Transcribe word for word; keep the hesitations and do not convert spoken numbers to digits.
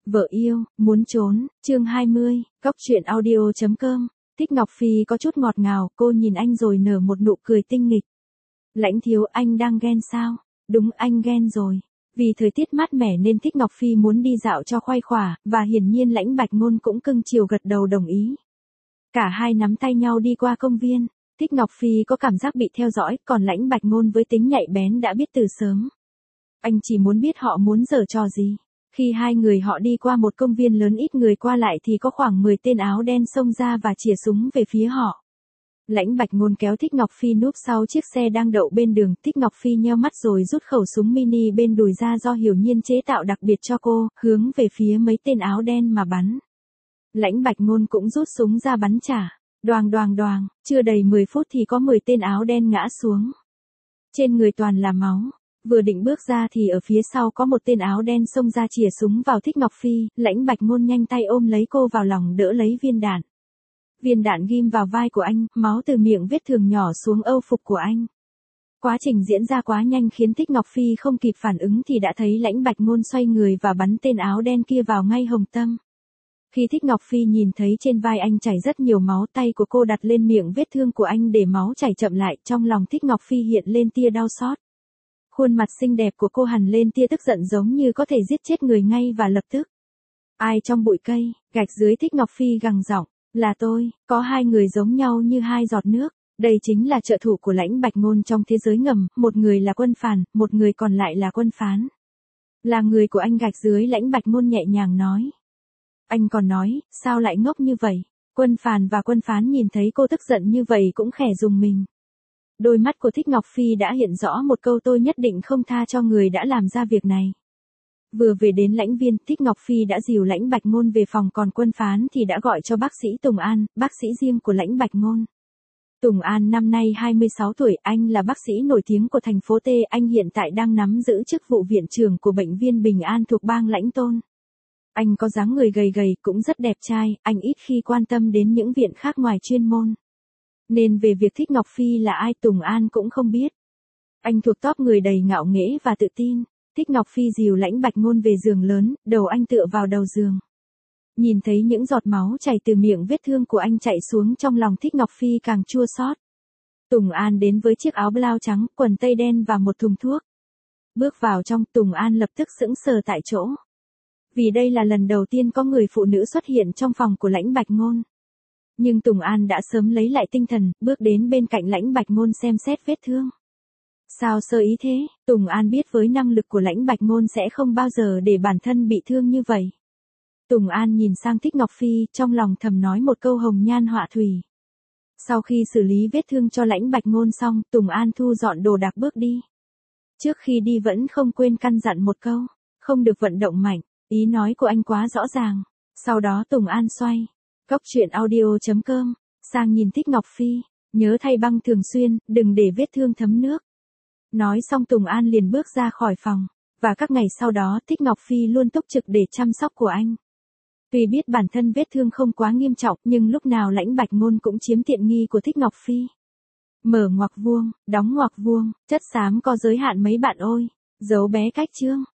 Vợ yêu, muốn trốn, chương hai mươi, Cóc truyện audio chấm com. Thích Ngọc Phi có chút ngọt ngào, cô nhìn anh rồi nở một nụ cười tinh nghịch. Lãnh thiếu, anh đang ghen sao? Đúng, anh ghen rồi. Vì thời tiết mát mẻ nên Thích Ngọc Phi muốn đi dạo cho khoai khỏa, và hiển nhiên Lãnh Bạch Ngôn cũng cưng chiều gật đầu đồng ý. Cả hai nắm tay nhau đi qua công viên. Thích Ngọc Phi có cảm giác bị theo dõi, còn Lãnh Bạch Ngôn với tính nhạy bén đã biết từ sớm. Anh chỉ muốn biết họ muốn giở trò gì. Khi hai người họ đi qua một công viên lớn ít người qua lại thì có khoảng mười tên áo đen xông ra và chĩa súng về phía họ. Lãnh Bạch Ngôn kéo Thích Ngọc Phi núp sau chiếc xe đang đậu bên đường. Thích Ngọc Phi nheo mắt rồi rút khẩu súng mini bên đùi ra do Hiểu Nhiên chế tạo đặc biệt cho cô, hướng về phía mấy tên áo đen mà bắn. Lãnh Bạch Ngôn cũng rút súng ra bắn trả. Đoàng đoàng đoàng, chưa đầy mười phút thì có mười tên áo đen ngã xuống. Trên người toàn là máu. Vừa định bước ra thì ở phía sau có một tên áo đen xông ra chĩa súng vào Thích Ngọc Phi. Lãnh Bạch Ngôn nhanh tay ôm lấy cô vào lòng đỡ lấy viên đạn. Viên đạn ghim vào vai của anh, máu từ miệng vết thương nhỏ xuống âu phục của anh. Quá trình diễn ra quá nhanh khiến Thích Ngọc Phi không kịp phản ứng thì đã thấy Lãnh Bạch Ngôn xoay người và bắn tên áo đen kia vào ngay hồng tâm. Khi Thích Ngọc Phi nhìn thấy trên vai anh chảy rất nhiều máu, tay của cô đặt lên miệng vết thương của anh để máu chảy chậm lại, trong lòng Thích Ngọc Phi hiện lên tia đau xót. Khuôn mặt xinh đẹp của cô hằn lên tia tức giận giống như có thể giết chết người ngay và lập tức. Ai trong bụi cây, gạch dưới Thích Ngọc Phi gằn giọng, là tôi, có hai người giống nhau như hai giọt nước. Đây chính là trợ thủ của Lãnh Bạch Ngôn trong thế giới ngầm, một người là quân phản, một người còn lại là quân phán. Là người của anh gạch dưới, Lãnh Bạch Ngôn nhẹ nhàng nói. Anh còn nói, sao lại ngốc như vậy? Quân phản và quân phán nhìn thấy cô tức giận như vậy cũng khẽ rùng mình. Đôi mắt của Thích Ngọc Phi đã hiện rõ một câu, tôi nhất định không tha cho người đã làm ra việc này. Vừa về đến lãnh viên, Thích Ngọc Phi đã dìu Lãnh Bạch Ngôn về phòng, còn quân phán thì đã gọi cho bác sĩ Tùng An, bác sĩ riêng của Lãnh Bạch Ngôn. Tùng An năm nay hai mươi sáu tuổi, anh là bác sĩ nổi tiếng của thành phố T, anh hiện tại đang nắm giữ chức vụ viện trưởng của bệnh viện Bình An thuộc bang Lãnh Tôn. Anh có dáng người gầy gầy, cũng rất đẹp trai, anh ít khi quan tâm đến những viện khác ngoài chuyên môn. Nên về việc Thích Ngọc Phi là ai Tùng An cũng không biết. Anh thuộc top người đầy ngạo nghễ và tự tin. Thích Ngọc Phi dìu Lãnh Bạch Ngôn về giường lớn, đầu anh tựa vào đầu giường. Nhìn thấy những giọt máu chảy từ miệng vết thương của anh chạy xuống, trong lòng Thích Ngọc Phi càng chua xót. Tùng An đến với chiếc áo blau trắng, quần tây đen và một thùng thuốc. Bước vào trong, Tùng An lập tức sững sờ tại chỗ. Vì đây là lần đầu tiên có người phụ nữ xuất hiện trong phòng của Lãnh Bạch Ngôn. Nhưng Tùng An đã sớm lấy lại tinh thần, bước đến bên cạnh Lãnh Bạch Ngôn xem xét vết thương. Sao sơ ý thế? Tùng An biết với năng lực của Lãnh Bạch Ngôn sẽ không bao giờ để bản thân bị thương như vậy. Tùng An nhìn sang Thích Ngọc Phi, trong lòng thầm nói một câu hồng nhan họa thủy. Sau khi xử lý vết thương cho Lãnh Bạch Ngôn xong, Tùng An thu dọn đồ đạc bước đi. Trước khi đi vẫn không quên căn dặn một câu, không được vận động mạnh, ý nói của anh quá rõ ràng. Sau đó Tùng An xoay Cóc truyện audio chấm com sang nhìn Thích Ngọc Phi, nhớ thay băng thường xuyên, đừng để vết thương thấm nước. Nói xong Tùng An liền bước ra khỏi phòng, và các ngày sau đó Thích Ngọc Phi luôn túc trực để chăm sóc của anh. Tuy biết bản thân vết thương không quá nghiêm trọng, nhưng lúc nào Lãnh Bạch Ngôn cũng chiếm tiện nghi của Thích Ngọc Phi. Mở ngoặc vuông, đóng ngoặc vuông, chất xám có giới hạn mấy bạn ơi, dấu bé cách chương.